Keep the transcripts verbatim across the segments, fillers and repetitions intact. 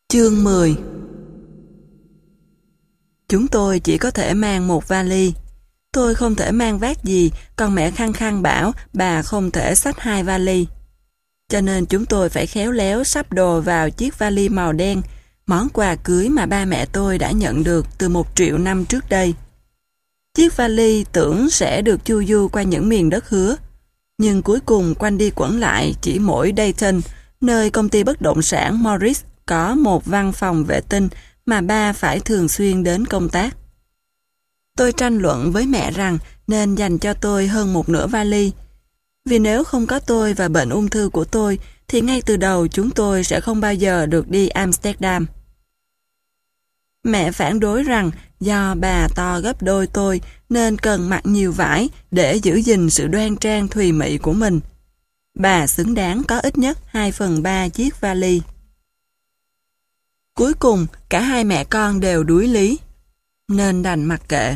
Chương mười. Chúng tôi chỉ có thể mang một vali. Tôi không thể mang vác gì, còn mẹ khăng khăng bảo bà không thể xách hai vali. Cho nên chúng tôi phải khéo léo sắp đồ vào chiếc vali màu đen, món quà cưới mà ba mẹ tôi đã nhận được từ một triệu năm trước đây. Chiếc vali tưởng sẽ được chu du qua những miền đất hứa, nhưng cuối cùng quanh đi quẩn lại chỉ mỗi Dayton, nơi công ty bất động sản Morris có một văn phòng vệ tinh mà ba phải thường xuyên đến công tác. Tôi tranh luận với mẹ rằng nên dành cho tôi hơn một nửa vali, vì nếu không có tôi và bệnh ung thư của tôi thì ngay từ đầu chúng tôi sẽ không bao giờ được đi Amsterdam. Mẹ phản đối rằng do bà to gấp đôi tôi nên cần mặc nhiều vải để giữ gìn sự đoan trang thùy mị của mình. Bà xứng đáng có ít nhất hai phần ba chiếc vali. Cuối cùng, cả hai mẹ con đều đuối lý, nên đành mặc kệ.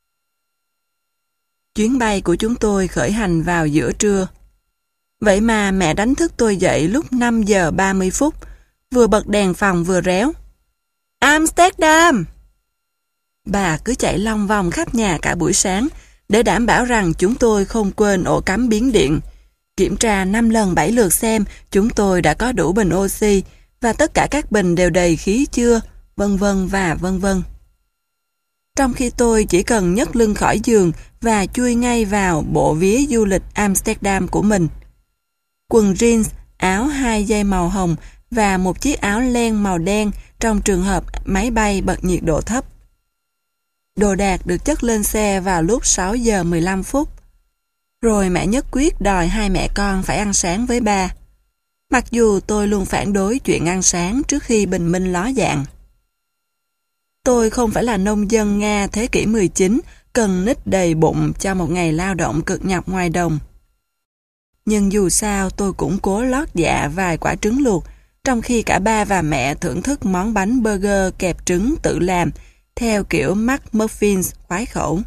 Chuyến bay của chúng tôi khởi hành vào giữa trưa. Vậy mà mẹ đánh thức tôi dậy lúc năm giờ ba mươi phút, vừa bật đèn phòng vừa réo. Amsterdam! Bà cứ chạy long vòng khắp nhà cả buổi sáng để đảm bảo rằng chúng tôi không quên ổ cắm biến điện, kiểm tra năm lần bảy lượt xem chúng tôi đã có đủ bình oxy và tất cả các bình đều đầy khí chưa, vân vân và vân vân. Trong khi tôi chỉ cần nhấc lưng khỏi giường và chui ngay vào bộ vía du lịch Amsterdam của mình. Quần jeans, áo hai dây màu hồng và một chiếc áo len màu đen trong trường hợp máy bay bật nhiệt độ thấp. Đồ đạc được chất lên xe vào lúc sáu giờ mười lăm phút. Rồi mẹ nhất quyết đòi hai mẹ con phải ăn sáng với ba. Mặc dù tôi luôn phản đối chuyện ăn sáng trước khi bình minh ló dạng. Tôi không phải là nông dân Nga thế kỷ mười chín, cần nít đầy bụng cho một ngày lao động cực nhọc ngoài đồng. Nhưng dù sao tôi cũng cố lót dạ vài quả trứng luộc, trong khi cả ba và mẹ thưởng thức món bánh burger kẹp trứng tự làm, theo kiểu McMuffins khoái khẩu.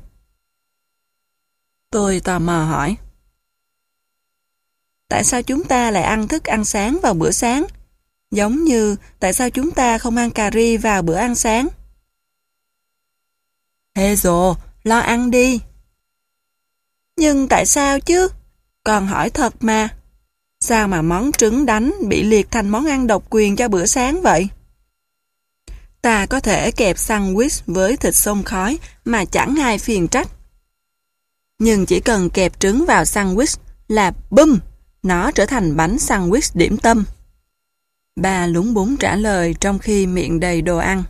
Tôi tò mò hỏi. Tại sao chúng ta lại ăn thức ăn sáng vào bữa sáng? Giống như tại sao chúng ta không ăn cà ri vào bữa ăn sáng? Hazel, lo ăn đi. Nhưng tại sao chứ? Con hỏi thật mà. Sao mà món trứng đánh bị liệt thành món ăn độc quyền cho bữa sáng vậy? Ta có thể kẹp sandwich với thịt xông khói mà chẳng ai phiền trách. Nhưng chỉ cần kẹp trứng vào sandwich là bum, nó trở thành bánh sandwich điểm tâm. Ba lúng búng trả lời trong khi miệng đầy đồ ăn.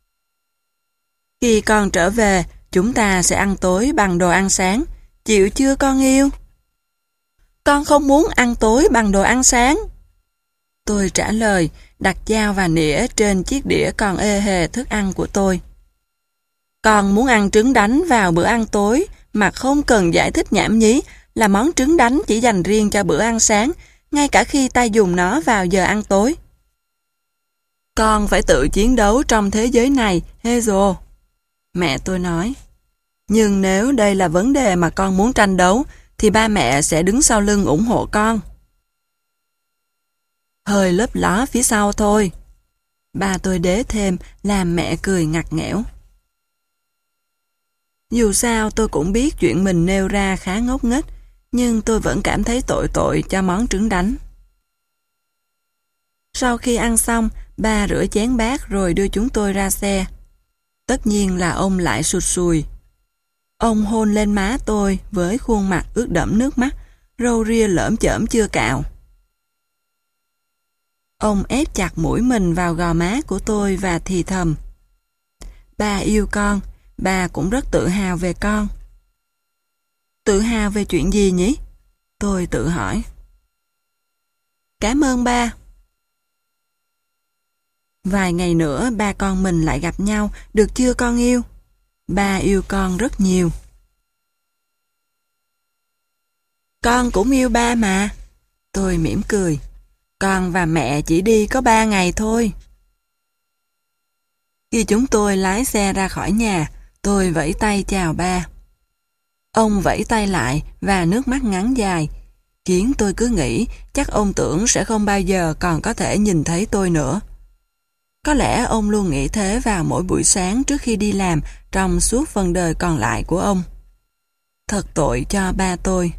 Khi con trở về, chúng ta sẽ ăn tối bằng đồ ăn sáng. Chịu chưa con yêu? Con không muốn ăn tối bằng đồ ăn sáng. Tôi trả lời, đặt dao và nĩa trên chiếc đĩa còn ê hề thức ăn của tôi. Con muốn ăn trứng đánh vào bữa ăn tối mà không cần giải thích nhảm nhí là món trứng đánh chỉ dành riêng cho bữa ăn sáng, ngay cả khi ta dùng nó vào giờ ăn tối. Con phải tự chiến đấu trong thế giới này, Hazel. Mẹ tôi nói. Nhưng nếu đây là vấn đề mà con muốn tranh đấu, thì ba mẹ sẽ đứng sau lưng ủng hộ con. Hơi lấp ló phía sau thôi. Ba tôi đế thêm, làm mẹ cười ngặt nghẽo. Dù sao tôi cũng biết chuyện mình nêu ra khá ngốc nghếch, nhưng tôi vẫn cảm thấy tội tội cho món trứng đánh. Sau khi ăn xong, ba rửa chén bát rồi đưa chúng tôi ra xe. Tất nhiên là ông lại sụt sùi. Ông hôn lên má tôi với khuôn mặt ướt đẫm nước mắt, râu ria lởm chởm chưa cạo. Ông ép chặt mũi mình vào gò má của tôi và thì thầm. Ba yêu con, ba cũng rất tự hào về con. Tự hào về chuyện gì nhỉ? Tôi tự hỏi. Cảm ơn ba. Vài ngày nữa ba con mình lại gặp nhau, được chưa con yêu? Ba yêu con rất nhiều. Con cũng yêu ba mà. Tôi mỉm cười. Con và mẹ chỉ đi có ba ngày thôi. Khi chúng tôi lái xe ra khỏi nhà, tôi vẫy tay chào ba. Ông vẫy tay lại và nước mắt ngắn dài, khiến tôi cứ nghĩ chắc ông tưởng sẽ không bao giờ còn có thể nhìn thấy tôi nữa. Có lẽ ông luôn nghĩ thế vào mỗi buổi sáng trước khi đi làm trong suốt phần đời còn lại của ông. Thật tội cho ba tôi.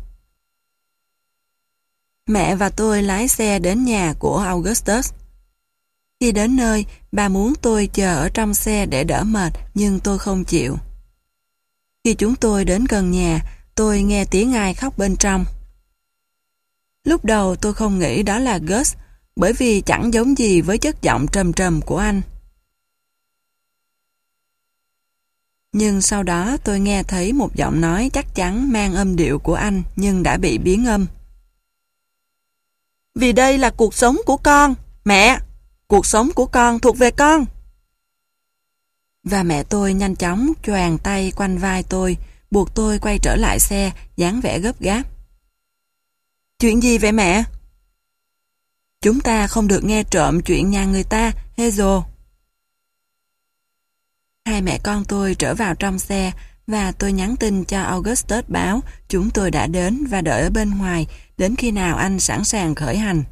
Mẹ và tôi lái xe đến nhà của Augustus. Khi đến nơi, bà muốn tôi chờ ở trong xe để đỡ mệt, nhưng tôi không chịu. Khi chúng tôi đến gần nhà, tôi nghe tiếng ai khóc bên trong. Lúc đầu tôi không nghĩ đó là Gus, bởi vì chẳng giống gì với chất giọng trầm trầm của anh. Nhưng sau đó tôi nghe thấy một giọng nói chắc chắn mang âm điệu của anh nhưng đã bị biến âm. Vì đây là cuộc sống của con, mẹ! Cuộc sống của con thuộc về con! Và mẹ tôi nhanh chóng choàng tay quanh vai tôi, buộc tôi quay trở lại xe, dáng vẻ gấp gáp. Chuyện gì vậy mẹ? Chúng ta không được nghe trộm chuyện nhà người ta, Hazel. Hai mẹ con tôi trở vào trong xe và tôi nhắn tin cho Augustus báo chúng tôi đã đến và đợi ở bên ngoài đến khi nào anh sẵn sàng khởi hành.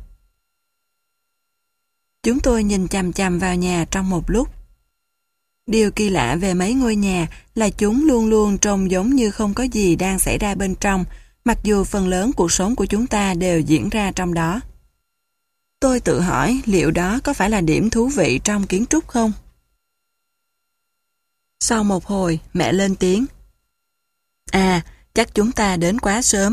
Chúng tôi nhìn chằm chằm vào nhà trong một lúc. Điều kỳ lạ về mấy ngôi nhà là chúng luôn luôn trông giống như không có gì đang xảy ra bên trong, mặc dù phần lớn cuộc sống của chúng ta đều diễn ra trong đó. Tôi tự hỏi liệu đó có phải là điểm thú vị trong kiến trúc không? Sau một hồi, mẹ lên tiếng. À, chắc chúng ta đến quá sớm.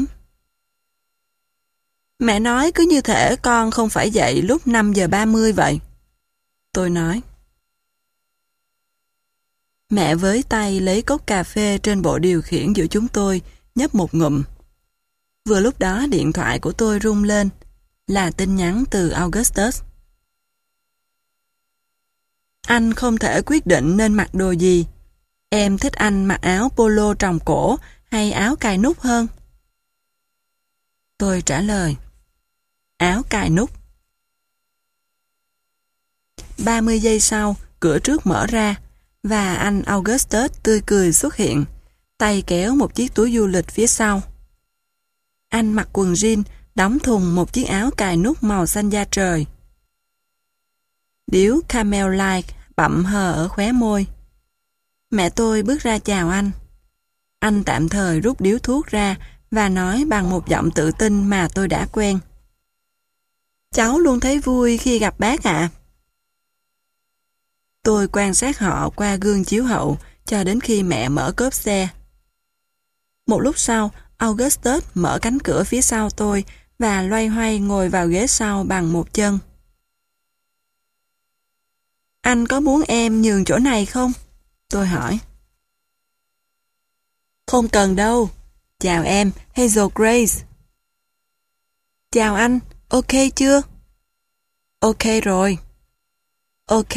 Mẹ nói cứ như thể con không phải dậy lúc năm giờ ba mươi vậy. Tôi nói. Mẹ với tay lấy cốc cà phê trên bộ điều khiển giữa chúng tôi, nhấp một ngụm. Vừa lúc đó điện thoại của tôi rung lên, là tin nhắn từ Augustus. Anh không thể quyết định nên mặc đồ gì. Em thích anh mặc áo polo tròng cổ hay áo cài nút hơn? Tôi trả lời. Áo cài nút. ba mươi giây sau, cửa trước mở ra và anh Augustus tươi cười xuất hiện, tay kéo một chiếc túi du lịch phía sau. Anh mặc quần jean, đóng thùng một chiếc áo cài nút màu xanh da trời. Điếu Camel Light bậm hờ ở khóe môi. Mẹ tôi bước ra chào anh. Anh tạm thời rút điếu thuốc ra và nói bằng một giọng tự tin mà tôi đã quen. Cháu luôn thấy vui khi gặp bác ạ. Tôi quan sát họ qua gương chiếu hậu cho đến khi mẹ mở cốp xe. Một lúc sau, Augustus mở cánh cửa phía sau tôi và loay hoay ngồi vào ghế sau bằng một chân. Anh có muốn em nhường chỗ này không? Tôi hỏi. Không cần đâu. Chào em, Hazel Grace. Chào anh, ok chưa? Ok rồi. Ok.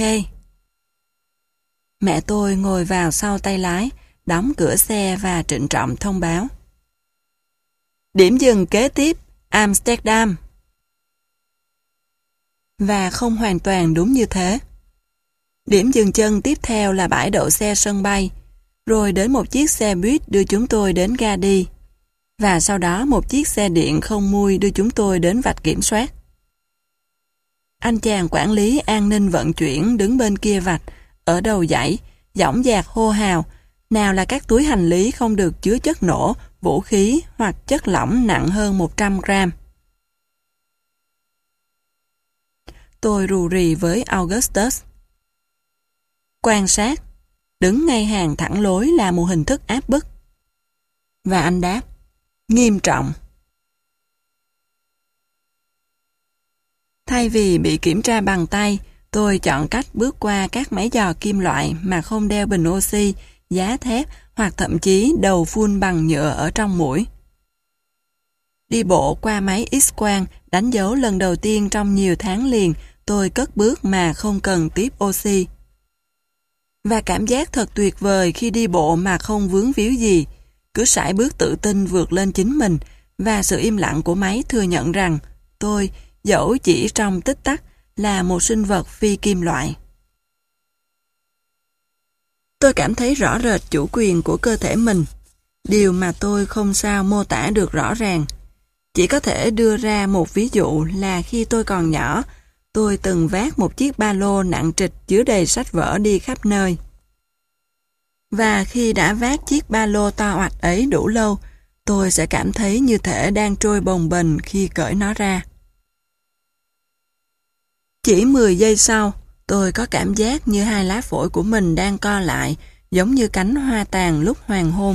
Mẹ tôi ngồi vào sau tay lái, đóng cửa xe và trịnh trọng thông báo. Điểm dừng kế tiếp, Amsterdam. Và không hoàn toàn đúng như thế. Điểm dừng chân tiếp theo là bãi đậu xe sân bay, rồi đến một chiếc xe buýt đưa chúng tôi đến ga đi, và sau đó một chiếc xe điện không mui đưa chúng tôi đến vạch kiểm soát. Anh chàng quản lý an ninh vận chuyển đứng bên kia vạch, ở đầu dãy, dõng dạc hô hào, nào là các túi hành lý không được chứa chất nổ, vũ khí hoặc chất lỏng nặng hơn một trăm gram. Tôi rù rì với Augustus. Quan sát, đứng ngay hàng thẳng lối là một hình thức áp bức. Và anh đáp, nghiêm trọng. Thay vì bị kiểm tra bằng tay, tôi chọn cách bước qua các máy dò kim loại mà không đeo bình oxy, giá thép hoặc thậm chí đầu phun bằng nhựa ở trong mũi. Đi bộ qua máy X-quang đánh dấu lần đầu tiên trong nhiều tháng liền tôi cất bước mà không cần tiếp oxy. Và cảm giác thật tuyệt vời khi đi bộ mà không vướng víu gì, cứ sải bước tự tin vượt lên chính mình và sự im lặng của máy thừa nhận rằng tôi, dẫu chỉ trong tích tắc, là một sinh vật phi kim loại. Tôi cảm thấy rõ rệt chủ quyền của cơ thể mình, điều mà tôi không sao mô tả được rõ ràng. Chỉ có thể đưa ra một ví dụ là khi tôi còn nhỏ, Tôi từng vác một chiếc ba lô nặng trịch chứa đầy sách vở đi khắp nơi. Và khi đã vác chiếc ba lô to oạch ấy đủ lâu, tôi sẽ cảm thấy như thể đang trôi bồng bềnh khi cởi nó ra. Chỉ mười giây sau, tôi có cảm giác như hai lá phổi của mình đang co lại, giống như cánh hoa tàn lúc hoàng hôn.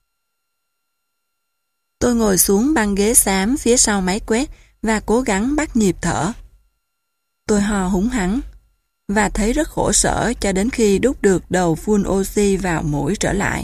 Tôi ngồi xuống băng ghế xám phía sau máy quét và cố gắng bắt nhịp thở. Tôi ho húng hắng và thấy rất khổ sở cho đến khi đút được đầu phun oxy vào mũi trở lại.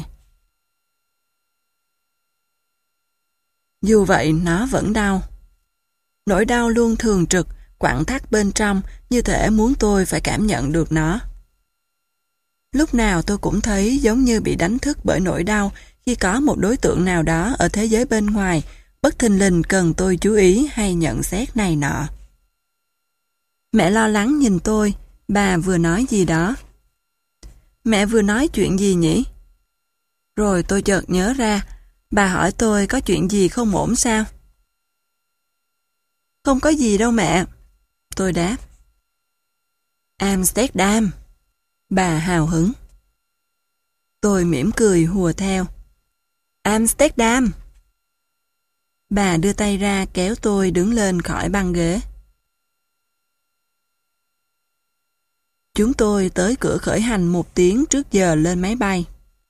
Dù vậy, nó vẫn đau. Nỗi đau luôn thường trực, quặn thắt bên trong, như thể muốn tôi phải cảm nhận được nó. Lúc nào tôi cũng thấy giống như bị đánh thức bởi nỗi đau khi có một đối tượng nào đó ở thế giới bên ngoài bất thình lình cần tôi chú ý hay nhận xét này nọ. Mẹ lo lắng nhìn tôi, bà vừa nói gì đó. Mẹ vừa nói chuyện gì nhỉ? Rồi tôi chợt nhớ ra, bà hỏi tôi có chuyện gì không ổn sao? Không có gì đâu mẹ. Tôi đáp. Amsterdam. Bà hào hứng. Tôi mỉm cười hùa theo. Amsterdam. Bà đưa tay ra kéo tôi đứng lên khỏi băng ghế. Chúng tôi tới cửa khởi hành một tiếng trước giờ lên máy bay.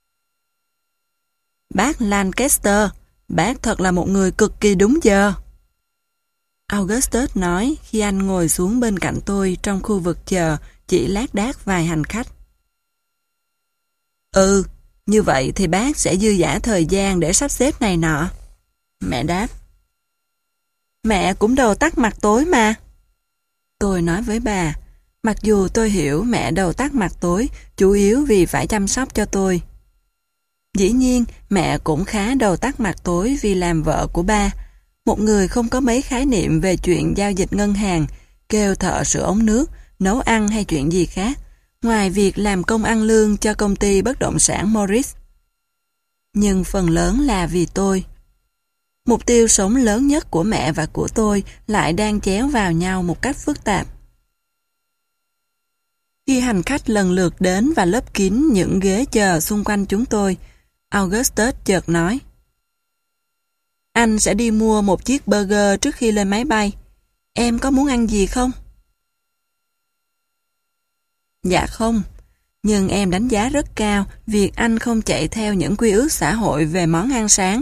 Bác Lancaster, bác thật là một người cực kỳ đúng giờ. Augustus nói khi anh ngồi xuống bên cạnh tôi trong khu vực chờ chỉ lác đác vài hành khách. Ừ, như vậy thì bác sẽ dư dả thời gian để sắp xếp này nọ. Mẹ đáp. Mẹ cũng đầu tắt mặt tối mà. Tôi nói với bà, mặc dù tôi hiểu mẹ đầu tắt mặt tối chủ yếu vì phải chăm sóc cho tôi. Dĩ nhiên, mẹ cũng khá đầu tắt mặt tối vì làm vợ của ba, một người không có mấy khái niệm về chuyện giao dịch ngân hàng, kêu thợ sửa ống nước, nấu ăn hay chuyện gì khác, ngoài việc làm công ăn lương cho công ty bất động sản Morris. Nhưng phần lớn là vì tôi. Mục tiêu sống lớn nhất của mẹ và của tôi lại đang chéo vào nhau một cách phức tạp. Khi hành khách lần lượt đến và lấp kín những ghế chờ xung quanh chúng tôi, Augustus chợt nói. Anh sẽ đi mua một chiếc burger trước khi lên máy bay. Em có muốn ăn gì không? Dạ không, nhưng em đánh giá rất cao việc anh không chạy theo những quy ước xã hội về món ăn sáng.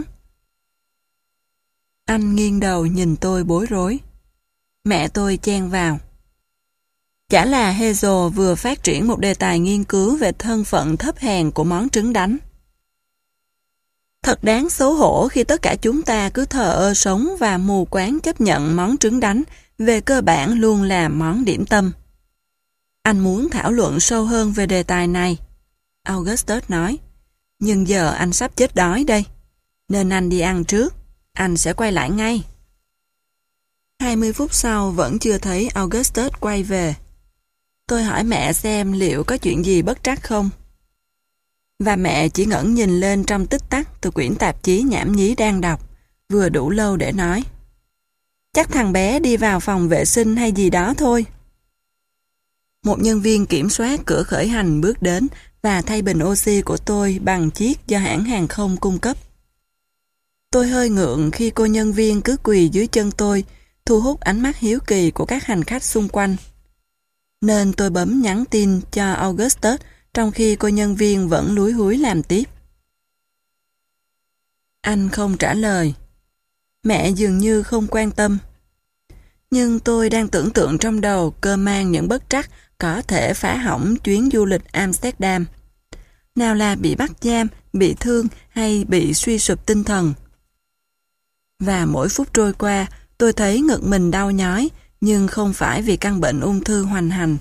Anh nghiêng đầu nhìn tôi bối rối. Mẹ tôi chen vào. Chả là Hazel vừa phát triển một đề tài nghiên cứu về thân phận thấp hèn của món trứng đánh. Thật đáng xấu hổ khi tất cả chúng ta cứ thờ ơ sống và mù quáng chấp nhận món trứng đánh về cơ bản luôn là món điểm tâm. Anh muốn thảo luận sâu hơn về đề tài này, Augustus nói. Nhưng giờ anh sắp chết đói đây, nên anh đi ăn trước, anh sẽ quay lại ngay. hai mươi phút sau vẫn chưa thấy Augustus quay về. Tôi hỏi mẹ xem liệu có chuyện gì bất trắc không. Và mẹ chỉ ngẩng nhìn lên trong tích tắc từ quyển tạp chí nhảm nhí đang đọc, vừa đủ lâu để nói. Chắc thằng bé đi vào phòng vệ sinh hay gì đó thôi. Một nhân viên kiểm soát cửa khởi hành bước đến và thay bình oxy của tôi bằng chiếc do hãng hàng không cung cấp. Tôi hơi ngượng khi cô nhân viên cứ quỳ dưới chân tôi, thu hút ánh mắt hiếu kỳ của các hành khách xung quanh. Nên tôi bấm nhắn tin cho Augustus trong khi cô nhân viên vẫn lúi húi làm tiếp. Anh không trả lời. Mẹ dường như không quan tâm. Nhưng tôi đang tưởng tượng trong đầu cơ mang những bất trắc có thể phá hỏng chuyến du lịch Amsterdam. Nào là bị bắt giam, bị thương hay bị suy sụp tinh thần. Và mỗi phút trôi qua, tôi thấy ngực mình đau nhói, nhưng không phải vì căn bệnh ung thư hoành hành.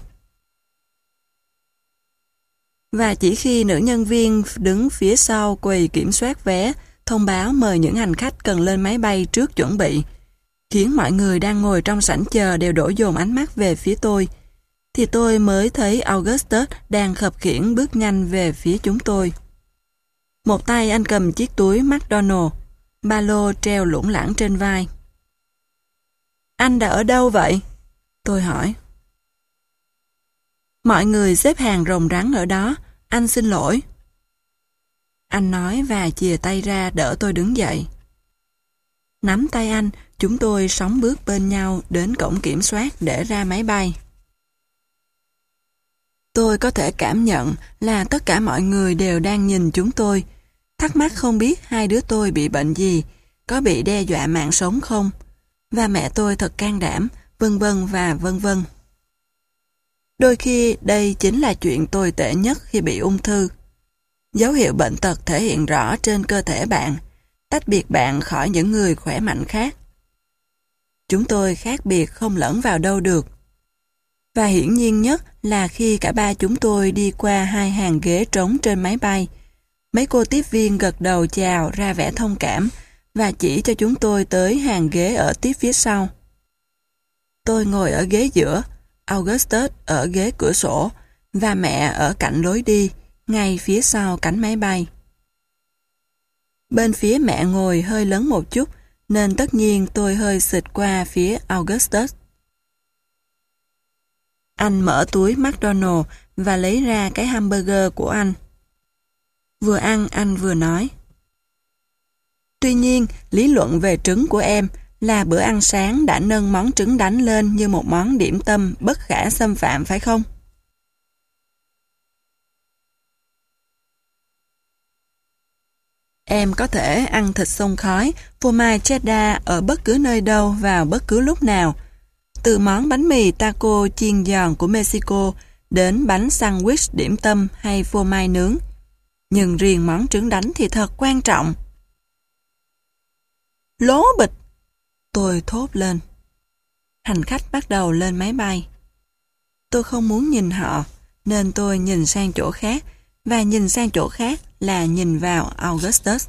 Và chỉ khi nữ nhân viên đứng phía sau quầy kiểm soát vé, thông báo mời những hành khách cần lên máy bay trước chuẩn bị, khiến mọi người đang ngồi trong sảnh chờ đều đổ dồn ánh mắt về phía tôi, thì tôi mới thấy Augustus đang khập khiễng bước nhanh về phía chúng tôi. Một tay anh cầm chiếc túi McDonald, ba lô treo lủng lẳng trên vai. Anh đã ở đâu vậy? Tôi hỏi. Mọi người xếp hàng rồng rắn ở đó, anh xin lỗi. Anh nói và chìa tay ra đỡ tôi đứng dậy. Nắm tay anh, chúng tôi sóng bước bên nhau đến cổng kiểm soát để ra máy bay. Tôi có thể cảm nhận là tất cả mọi người đều đang nhìn chúng tôi, thắc mắc không biết hai đứa tôi bị bệnh gì, có bị đe dọa mạng sống không, và mẹ tôi thật can đảm, vân vân và vân vân. Đôi khi đây chính là chuyện tồi tệ nhất khi bị ung thư. Dấu hiệu bệnh tật thể hiện rõ trên cơ thể bạn, tách biệt bạn khỏi những người khỏe mạnh khác. Chúng tôi khác biệt không lẫn vào đâu được. Và hiển nhiên nhất là khi cả ba chúng tôi đi qua hai hàng ghế trống trên máy bay, mấy cô tiếp viên gật đầu chào ra vẻ thông cảm và chỉ cho chúng tôi tới hàng ghế ở tiếp phía sau. Tôi ngồi ở ghế giữa, Augustus ở ghế cửa sổ và mẹ ở cạnh lối đi, ngay phía sau cánh máy bay. Bên phía mẹ ngồi hơi lớn một chút, nên tất nhiên tôi hơi xịt qua phía Augustus. Anh mở túi McDonald's và lấy ra cái hamburger của anh. Vừa ăn anh vừa nói. Tuy nhiên, lý luận về trứng của em là bữa ăn sáng đã nâng món trứng đánh lên như một món điểm tâm bất khả xâm phạm phải không? Em có thể ăn thịt xông khói, phô mai cheddar ở bất cứ nơi đâu vào bất cứ lúc nào. Từ món bánh mì taco chiên giòn của Mexico đến bánh sandwich điểm tâm hay phô mai nướng. Nhưng riêng món trứng đánh thì thật quan trọng. Lố bịch! Tôi thốt lên. Hành khách bắt đầu lên máy bay. Tôi không muốn nhìn họ, nên tôi nhìn sang chỗ khác, và nhìn sang chỗ khác là nhìn vào Augustus.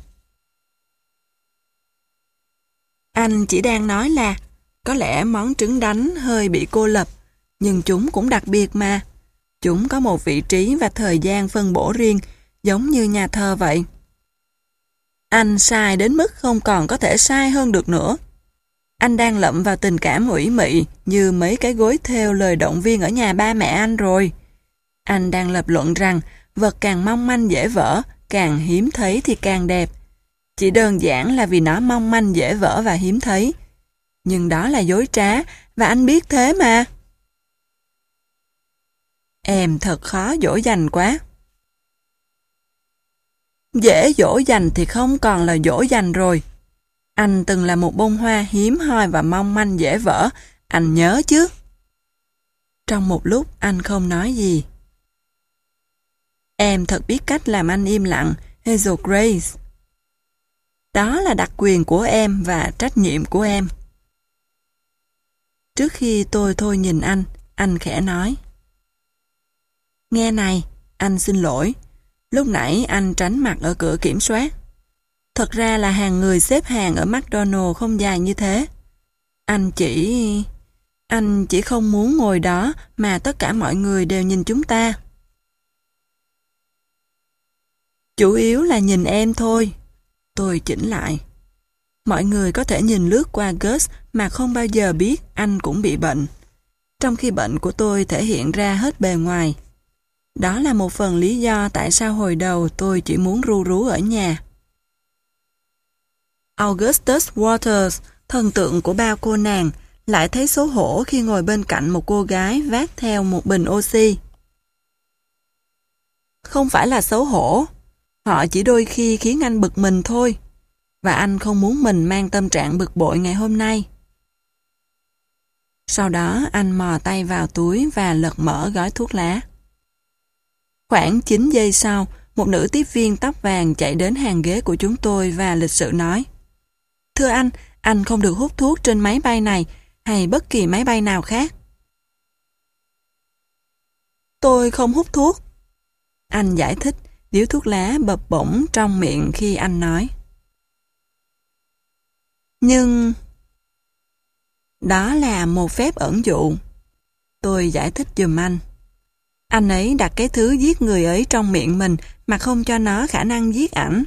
Anh chỉ đang nói là có lẽ món trứng đánh hơi bị cô lập, nhưng chúng cũng đặc biệt mà. Chúng có một vị trí và thời gian phân bổ riêng, giống như nhà thờ vậy. Anh sai đến mức không còn có thể sai hơn được nữa. Anh đang lậm vào tình cảm ủy mị như mấy cái gối thêu lời động viên ở nhà ba mẹ anh rồi. Anh đang lập luận rằng vật càng mong manh dễ vỡ, càng hiếm thấy thì càng đẹp. Chỉ đơn giản là vì nó mong manh dễ vỡ và hiếm thấy. Nhưng đó là dối trá, và anh biết thế mà. Em thật khó dỗ dành quá. Dễ dỗ dành thì không còn là dỗ dành rồi. Anh từng là một bông hoa hiếm hoi và mong manh dễ vỡ, anh nhớ chứ. Trong một lúc anh không nói gì. Em thật biết cách làm anh im lặng, Hazel Grace. Đó là đặc quyền của em và trách nhiệm của em. Trước khi tôi thôi nhìn anh, anh khẽ nói. Nghe này, anh xin lỗi. Lúc nãy anh tránh mặt ở cửa kiểm soát. Thật ra là hàng người xếp hàng ở McDonald's không dài như thế. Anh chỉ... Anh chỉ không muốn ngồi đó mà tất cả mọi người đều nhìn chúng ta. Chủ yếu là nhìn em thôi. Tôi chỉnh lại. Mọi người có thể nhìn lướt qua Gus mà không bao giờ biết anh cũng bị bệnh. Trong khi bệnh của tôi thể hiện ra hết bề ngoài. Đó là một phần lý do tại sao hồi đầu tôi chỉ muốn ru rú ở nhà. Augustus Waters, thần tượng của bao cô nàng, lại thấy xấu hổ khi ngồi bên cạnh một cô gái vác theo một bình oxy. Không phải là xấu hổ, họ chỉ đôi khi khiến anh bực mình thôi, và anh không muốn mình mang tâm trạng bực bội ngày hôm nay. Sau đó anh mò tay vào túi và lật mở gói thuốc lá. Khoảng chín giây sau, một nữ tiếp viên tóc vàng chạy đến hàng ghế của chúng tôi và lịch sự nói: Thưa anh, anh không được hút thuốc trên máy bay này hay bất kỳ máy bay nào khác. Tôi không hút thuốc. Anh giải thích, điếu thuốc lá bập bổng trong miệng khi anh nói. Nhưng... Đó là một phép ẩn dụ. Tôi giải thích giùm anh. Anh ấy đặt cái thứ giết người ấy trong miệng mình mà không cho nó khả năng giết ảnh.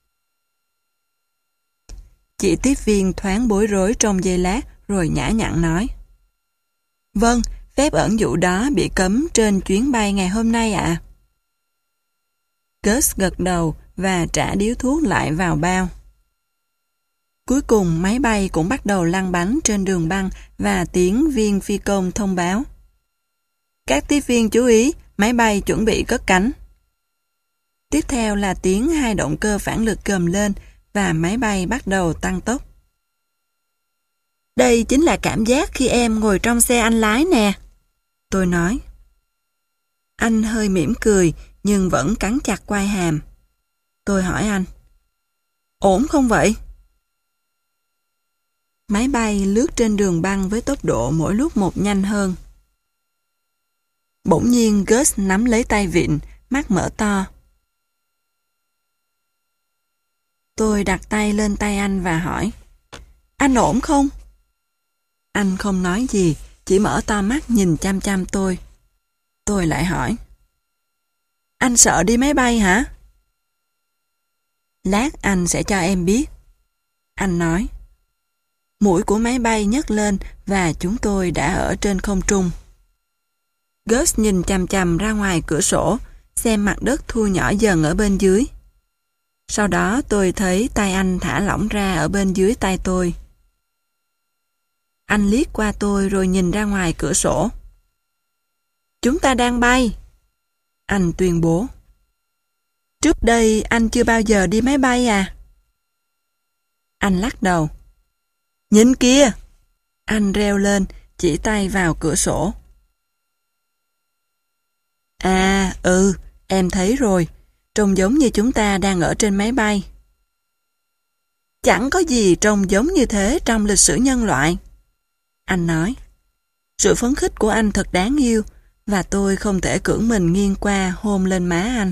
Chị tiếp viên thoáng bối rối trong giây lát rồi nhã nhặn nói. Vâng, phép ẩn dụ đó bị cấm trên chuyến bay ngày hôm nay ạ. À? Gus gật đầu và trả điếu thuốc lại vào bao. Cuối cùng máy bay cũng bắt đầu lăn bánh trên đường băng và tiếng viên phi công thông báo. Các tiếp viên chú ý, máy bay chuẩn bị cất cánh. Tiếp theo là tiếng hai động cơ phản lực gầm lên và máy bay bắt đầu tăng tốc. Đây chính là cảm giác khi em ngồi trong xe anh lái nè. Tôi nói. Anh hơi mỉm cười nhưng vẫn cắn chặt quai hàm. Tôi hỏi anh. Ổn không vậy? Máy bay lướt trên đường băng với tốc độ mỗi lúc một nhanh hơn. Bỗng nhiên Gus nắm lấy tay vịn, mắt mở to. Tôi đặt tay lên tay anh và hỏi. Anh ổn không? Anh không nói gì, chỉ mở to mắt nhìn chăm chăm tôi. Tôi lại hỏi. Anh sợ đi máy bay hả? Lát anh sẽ cho em biết. Anh nói. Mũi của máy bay nhấc lên và chúng tôi đã ở trên không trung. Gus nhìn chằm chằm ra ngoài cửa sổ, xem mặt đất thu nhỏ dần ở bên dưới. Sau đó tôi thấy tay anh thả lỏng ra ở bên dưới tay tôi. Anh liếc qua tôi rồi nhìn ra ngoài cửa sổ. Chúng ta đang bay. Anh tuyên bố. Trước đây anh chưa bao giờ đi máy bay à? Anh lắc đầu. Nhìn kia! Anh reo lên, chỉ tay vào cửa sổ. À, ừ, em thấy rồi. Trông giống như chúng ta đang ở trên máy bay. Chẳng có gì trông giống như thế trong lịch sử nhân loại. Anh nói. Sự phấn khích của anh thật đáng yêu và tôi không thể cưỡng mình nghiêng qua hôn lên má anh.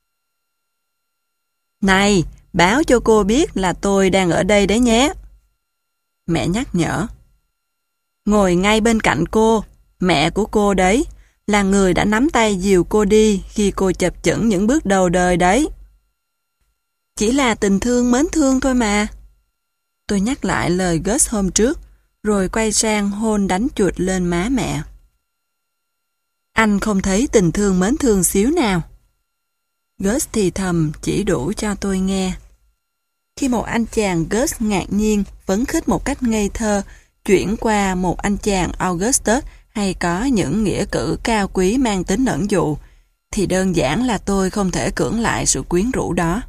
Này, báo cho cô biết là tôi đang ở đây đấy nhé. Mẹ nhắc nhở. Ngồi ngay bên cạnh cô, mẹ của cô đấy, là người đã nắm tay dìu cô đi khi cô chập chững những bước đầu đời đấy. Chỉ là tình thương mến thương thôi mà. Tôi nhắc lại lời Gus hôm trước, rồi quay sang hôn đánh chuột lên má mẹ. Anh không thấy tình thương mến thương xíu nào. Gus thì thầm chỉ đủ cho tôi nghe. Khi một anh chàng Gus ngạc nhiên, phấn khích một cách ngây thơ, chuyển qua một anh chàng Augustus hay có những nghĩa cử cao quý mang tính ẩn dụ, thì đơn giản là tôi không thể cưỡng lại sự quyến rũ đó.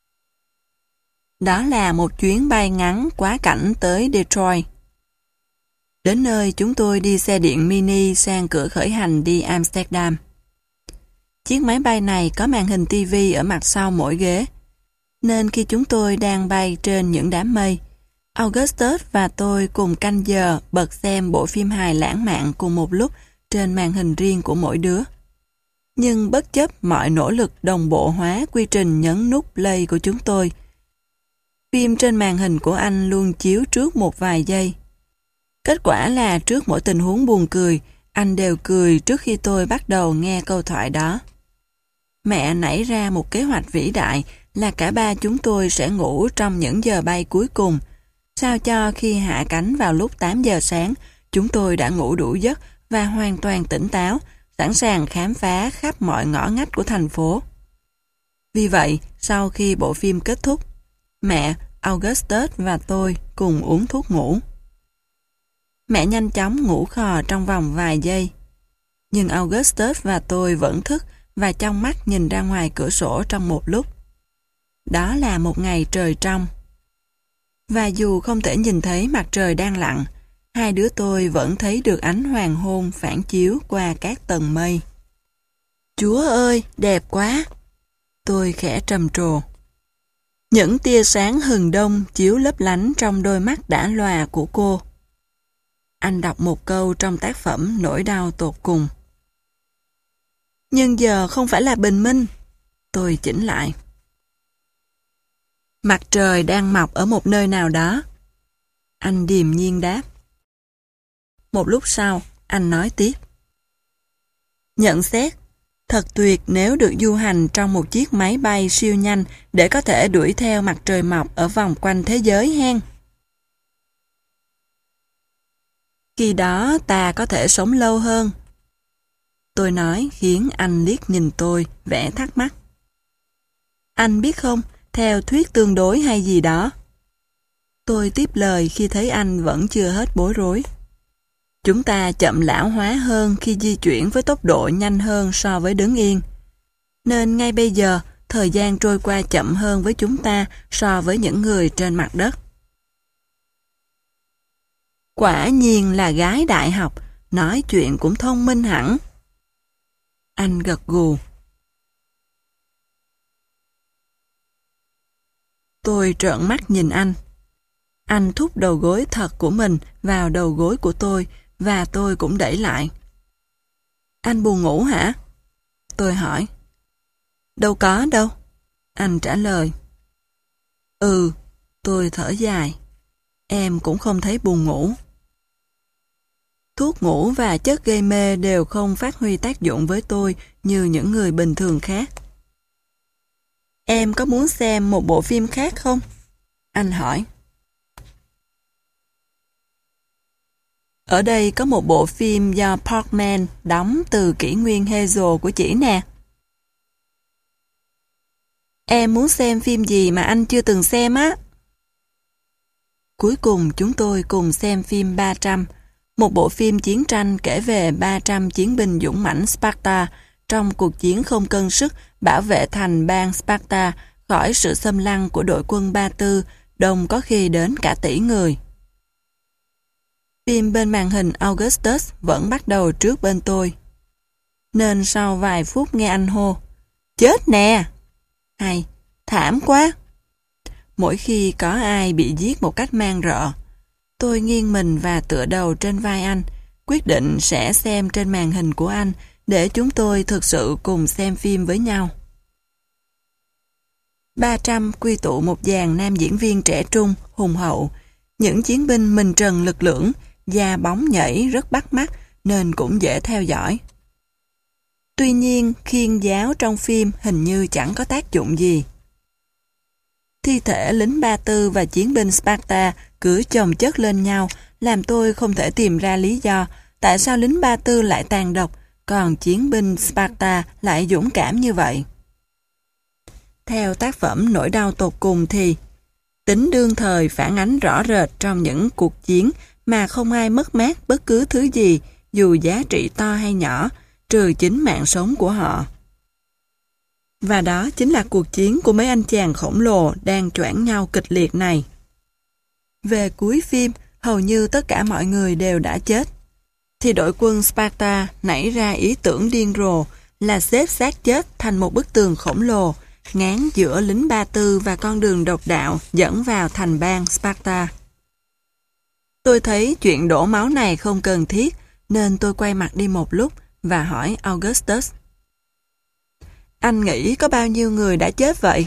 Đó là một chuyến bay ngắn quá cảnh tới Detroit. Đến nơi chúng tôi đi xe điện mini sang cửa khởi hành đi Amsterdam. Chiếc máy bay này có màn hình ti vi ở mặt sau mỗi ghế, nên khi chúng tôi đang bay trên những đám mây, Augustus và tôi cùng canh giờ bật xem bộ phim hài lãng mạn cùng một lúc trên màn hình riêng của mỗi đứa. Nhưng bất chấp mọi nỗ lực đồng bộ hóa quy trình nhấn nút play của chúng tôi, phim trên màn hình của anh luôn chiếu trước một vài giây. Kết quả là trước mỗi tình huống buồn cười, anh đều cười trước khi tôi bắt đầu nghe câu thoại đó. Mẹ nảy ra một kế hoạch vĩ đại là cả ba chúng tôi sẽ ngủ trong những giờ bay cuối cùng, sao cho khi hạ cánh vào lúc tám giờ sáng, chúng tôi đã ngủ đủ giấc và hoàn toàn tỉnh táo, sẵn sàng khám phá khắp mọi ngõ ngách của thành phố. Vì vậy, sau khi bộ phim kết thúc, mẹ, Augustus và tôi cùng uống thuốc ngủ. Mẹ nhanh chóng ngủ khò trong vòng vài giây, nhưng Augustus và tôi vẫn thức và trong mắt nhìn ra ngoài cửa sổ trong một lúc. Đó là một ngày trời trong. Và dù không thể nhìn thấy mặt trời đang lặn, hai đứa tôi vẫn thấy được ánh hoàng hôn phản chiếu qua các tầng mây. Chúa ơi, đẹp quá! Tôi khẽ trầm trồ. Những tia sáng hừng đông chiếu lấp lánh trong đôi mắt đã lòa của cô. Anh đọc một câu trong tác phẩm Nỗi đau tột cùng. Nhưng giờ không phải là bình minh. Tôi chỉnh lại. Mặt trời đang mọc ở một nơi nào đó. Anh điềm nhiên đáp. Một lúc sau, anh nói tiếp. Nhận xét, thật tuyệt nếu được du hành trong một chiếc máy bay siêu nhanh để có thể đuổi theo mặt trời mọc ở vòng quanh thế giới hen. Khi đó ta có thể sống lâu hơn. Tôi nói khiến anh liếc nhìn tôi, vẻ thắc mắc. Anh biết không, theo thuyết tương đối hay gì đó. Tôi tiếp lời khi thấy anh vẫn chưa hết bối rối. Chúng ta chậm lão hóa hơn khi di chuyển với tốc độ nhanh hơn so với đứng yên. Nên ngay bây giờ, thời gian trôi qua chậm hơn với chúng ta so với những người trên mặt đất. Quả nhiên là gái đại học, nói chuyện cũng thông minh hẳn. Anh gật gù. Tôi trợn mắt nhìn anh. Anh thúc đầu gối thật của mình vào đầu gối của tôi và tôi cũng đẩy lại. Anh buồn ngủ hả? Tôi hỏi. Đâu có đâu. Anh trả lời. Ừ, tôi thở dài. Em cũng không thấy buồn ngủ. Thuốc ngủ và chất gây mê đều không phát huy tác dụng với tôi như những người bình thường khác. Em có muốn xem một bộ phim khác không? Anh hỏi. Ở đây có một bộ phim do Parkman đóng từ kỷ nguyên Hazel của chị nè. Em muốn xem phim gì mà anh chưa từng xem á? Cuối cùng chúng tôi cùng xem phim ba trăm, một bộ phim chiến tranh kể về ba trăm chiến binh dũng mãnh Sparta trong cuộc chiến không cân sức bảo vệ thành bang Sparta khỏi sự xâm lăng của đội quân Ba Tư, đông có khi đến cả tỷ người. Phim bên màn hình Augustus vẫn bắt đầu trước bên tôi. Nên sau vài phút nghe anh hô, chết nè! Hay, thảm quá! Mỗi khi có ai bị giết một cách man rợ, tôi nghiêng mình và tựa đầu trên vai anh, quyết định sẽ xem trên màn hình của anh để chúng tôi thực sự cùng xem phim với nhau. ba trăm quy tụ một dàn nam diễn viên trẻ trung, hùng hậu, những chiến binh mình trần lực lưỡng, da bóng nhảy rất bắt mắt nên cũng dễ theo dõi. Tuy nhiên, khiên giáo trong phim hình như chẳng có tác dụng gì. Thi thể lính Ba Tư và chiến binh Sparta cứ chồng chất lên nhau, làm tôi không thể tìm ra lý do tại sao lính Ba Tư lại tàn độc, còn chiến binh Sparta lại dũng cảm như vậy. Theo tác phẩm Nỗi đau tột cùng thì tính đương thời phản ánh rõ rệt trong những cuộc chiến mà không ai mất mát bất cứ thứ gì, dù giá trị to hay nhỏ, trừ chính mạng sống của họ. Và đó chính là cuộc chiến của mấy anh chàng khổng lồ đang choảng nhau kịch liệt này. Về cuối phim, hầu như tất cả mọi người đều đã chết. Thì đội quân Sparta nảy ra ý tưởng điên rồ là xếp xác chết thành một bức tường khổng lồ, ngán giữa lính Ba Tư và con đường độc đạo dẫn vào thành bang Sparta. Tôi thấy chuyện đổ máu này không cần thiết, nên tôi quay mặt đi một lúc và hỏi Augustus. Anh nghĩ có bao nhiêu người đã chết vậy?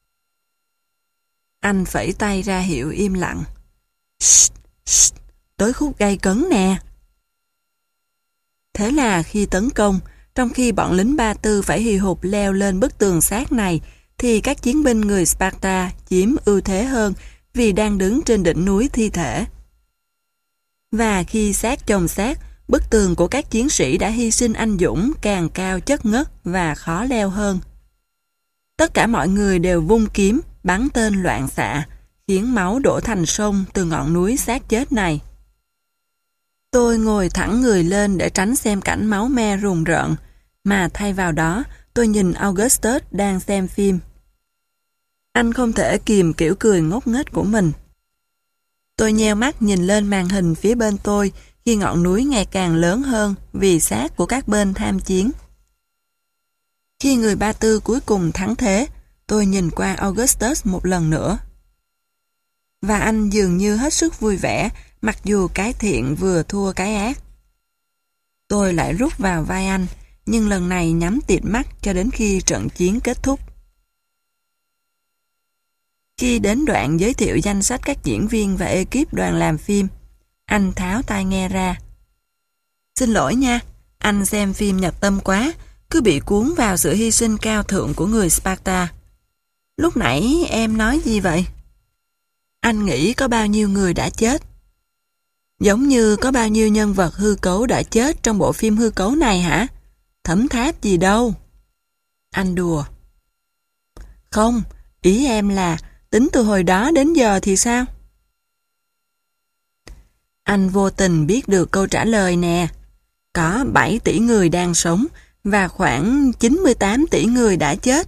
Anh phẩy tay ra hiệu im lặng. Shh, shh, tới khúc gay cấn nè. Thế là khi tấn công, trong khi bọn lính Ba Tư phải hì hục leo lên bức tường xác này, thì các chiến binh người Sparta chiếm ưu thế hơn vì đang đứng trên đỉnh núi thi thể. Và khi xác chồng xác, bức tường của các chiến sĩ đã hy sinh anh dũng càng cao chất ngất và khó leo hơn. Tất cả mọi người đều vung kiếm, bắn tên loạn xạ, khiến máu đổ thành sông từ ngọn núi xác chết này. Tôi ngồi thẳng người lên để tránh xem cảnh máu me rùng rợn, mà thay vào đó tôi nhìn Augustus đang xem phim. Anh không thể kìm kiểu cười ngốc nghếch của mình. Tôi nheo mắt nhìn lên màn hình phía bên tôi khi ngọn núi ngày càng lớn hơn vì xác của các bên tham chiến. Khi người Ba Tư cuối cùng thắng thế, tôi nhìn qua Augustus một lần nữa. Và anh dường như hết sức vui vẻ, mặc dù cái thiện vừa thua cái ác. Tôi lại rút vào vai anh, nhưng lần này nhắm tịt mắt cho đến khi trận chiến kết thúc. Khi đến đoạn giới thiệu danh sách các diễn viên và ekip đoàn làm phim, anh tháo tai nghe ra. Xin lỗi nha, anh xem phim nhập tâm quá, cứ bị cuốn vào sự hy sinh cao thượng của người Sparta. Lúc nãy em nói gì vậy? Anh nghĩ có bao nhiêu người đã chết? Giống như có bao nhiêu nhân vật hư cấu đã chết trong bộ phim hư cấu này hả? Thấm tháp gì đâu. Anh đùa. Không, ý em là tính từ hồi đó đến giờ thì sao? Anh vô tình biết được câu trả lời nè. Có bảy tỷ người đang sống và khoảng chín mươi tám tỷ người đã chết.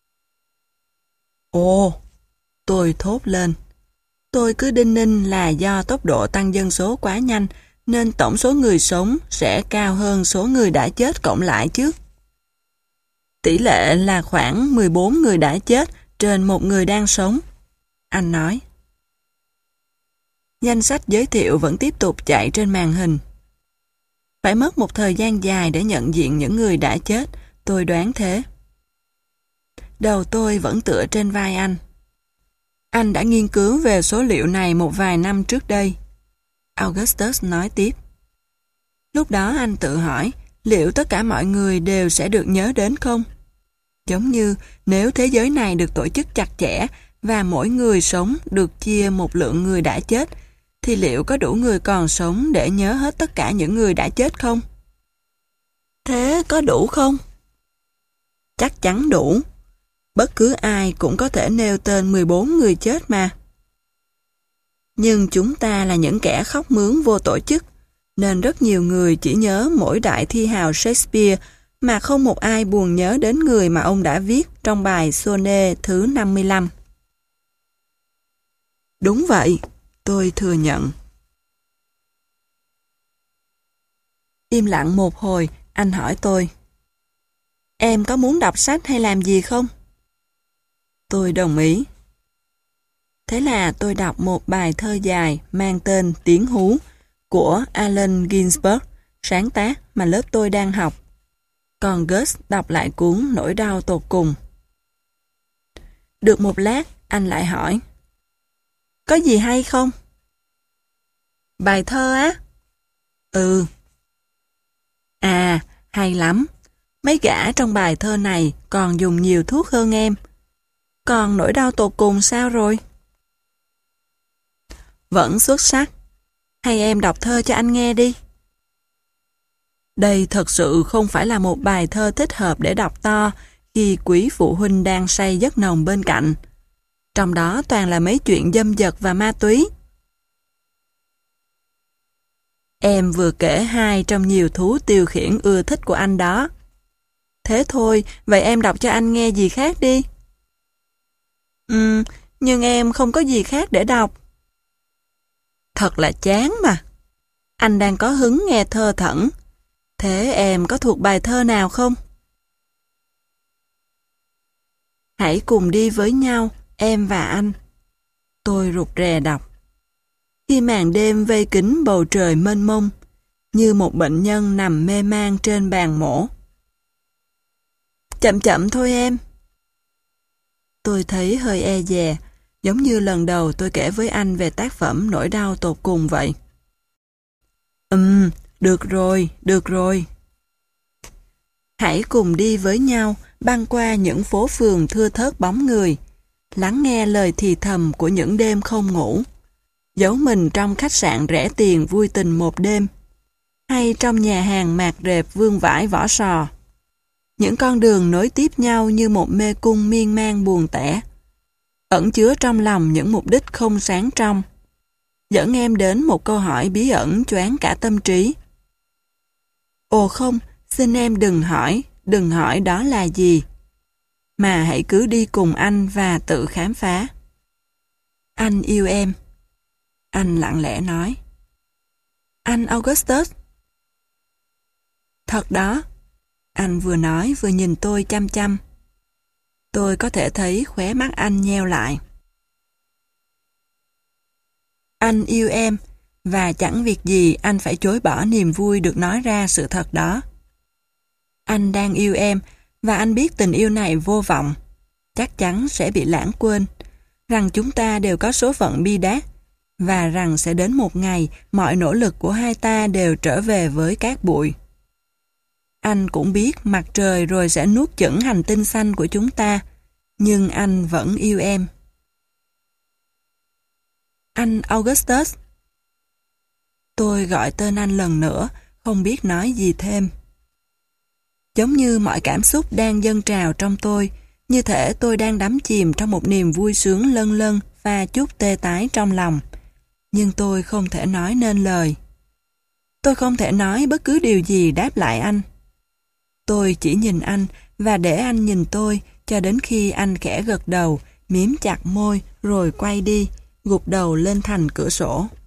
Ồ, tôi thốt lên. Tôi cứ đinh ninh là do tốc độ tăng dân số quá nhanh nên tổng số người sống sẽ cao hơn số người đã chết cộng lại chứ. Tỷ lệ là khoảng mười bốn người đã chết trên một người đang sống. Anh nói. Danh sách giới thiệu vẫn tiếp tục chạy trên màn hình. Phải mất một thời gian dài để nhận diện những người đã chết, tôi đoán thế. Đầu tôi vẫn tựa trên vai anh. Anh đã nghiên cứu về số liệu này một vài năm trước đây. Augustus nói tiếp. Lúc đó anh tự hỏi liệu tất cả mọi người đều sẽ được nhớ đến không? Giống như nếu thế giới này được tổ chức chặt chẽ và mỗi người sống được chia một lượng người đã chết, thì liệu có đủ người còn sống để nhớ hết tất cả những người đã chết không? Thế có đủ không? Chắc chắn đủ. Bất cứ ai cũng có thể nêu tên mười bốn người chết mà. Nhưng chúng ta là những kẻ khóc mướn vô tổ chức, nên rất nhiều người chỉ nhớ mỗi đại thi hào Shakespeare mà không một ai buồn nhớ đến người mà ông đã viết trong bài Sonnet thứ năm mươi lăm. Đúng vậy, tôi thừa nhận. Im lặng một hồi, anh hỏi tôi. Em có muốn đọc sách hay làm gì không? Tôi đồng ý. Thế là tôi đọc một bài thơ dài mang tên Tiếng Hú của Allen Ginsberg, sáng tác mà lớp tôi đang học. Còn Gus đọc lại cuốn Nỗi đau tột cùng. Được một lát, anh lại hỏi. Có gì hay không? Bài thơ á? Ừ. À, hay lắm. Mấy gã trong bài thơ này còn dùng nhiều thuốc hơn em. Còn nỗi đau tột cùng sao rồi? Vẫn xuất sắc. Hay em đọc thơ cho anh nghe đi. Đây thật sự không phải là một bài thơ thích hợp để đọc to khi quý phụ huynh đang say giấc nồng bên cạnh. Trong đó toàn là mấy chuyện dâm dật và ma túy. Em vừa kể hai trong nhiều thú tiêu khiển ưa thích của anh đó. Thế thôi, vậy em đọc cho anh nghe gì khác đi. Ừ, nhưng em không có gì khác để đọc. Thật là chán mà. Anh đang có hứng nghe thơ thẩn. Thế em có thuộc bài thơ nào không? Hãy cùng đi với nhau, em và anh. Tôi rụt rè đọc. Khi màn đêm vây kín bầu trời mênh mông, như một bệnh nhân nằm mê man trên bàn mổ. Chậm chậm thôi em. Tôi thấy hơi e dè, giống như lần đầu tôi kể với anh về tác phẩm Nỗi đau tột cùng vậy. Ừm, được rồi, được rồi. Hãy cùng đi với nhau băng qua những phố phường thưa thớt bóng người, lắng nghe lời thì thầm của những đêm không ngủ, giấu mình trong khách sạn rẻ tiền vui tình một đêm, hay trong nhà hàng mạc rệp vương vãi vỏ sò. Những con đường nối tiếp nhau như một mê cung miên man buồn tẻ, ẩn chứa trong lòng những mục đích không sáng trong, dẫn em đến một câu hỏi bí ẩn choáng cả tâm trí. Ồ không, xin em đừng hỏi, đừng hỏi đó là gì, mà hãy cứ đi cùng anh và tự khám phá. Anh yêu em. Anh lặng lẽ nói. Anh Augustus. Thật đó. Anh vừa nói vừa nhìn tôi chăm chăm. Tôi có thể thấy khóe mắt anh nheo lại. Anh yêu em, và chẳng việc gì anh phải chối bỏ niềm vui được nói ra sự thật đó. Anh đang yêu em, và anh biết tình yêu này vô vọng, chắc chắn sẽ bị lãng quên, rằng chúng ta đều có số phận bi đát, và rằng sẽ đến một ngày mọi nỗ lực của hai ta đều trở về với cát bụi. Anh cũng biết mặt trời rồi sẽ nuốt chửng hành tinh xanh của chúng ta, nhưng anh vẫn yêu em. Anh Augustus. Tôi gọi tên anh lần nữa, không biết nói gì thêm. Giống như mọi cảm xúc đang dâng trào trong tôi, như thể tôi đang đắm chìm trong một niềm vui sướng lân lân pha chút tê tái trong lòng. Nhưng tôi không thể nói nên lời. Tôi không thể nói bất cứ điều gì đáp lại anh. Tôi chỉ nhìn anh và để anh nhìn tôi cho đến khi anh khẽ gật đầu, mím chặt môi rồi quay đi, gục đầu lên thành cửa sổ.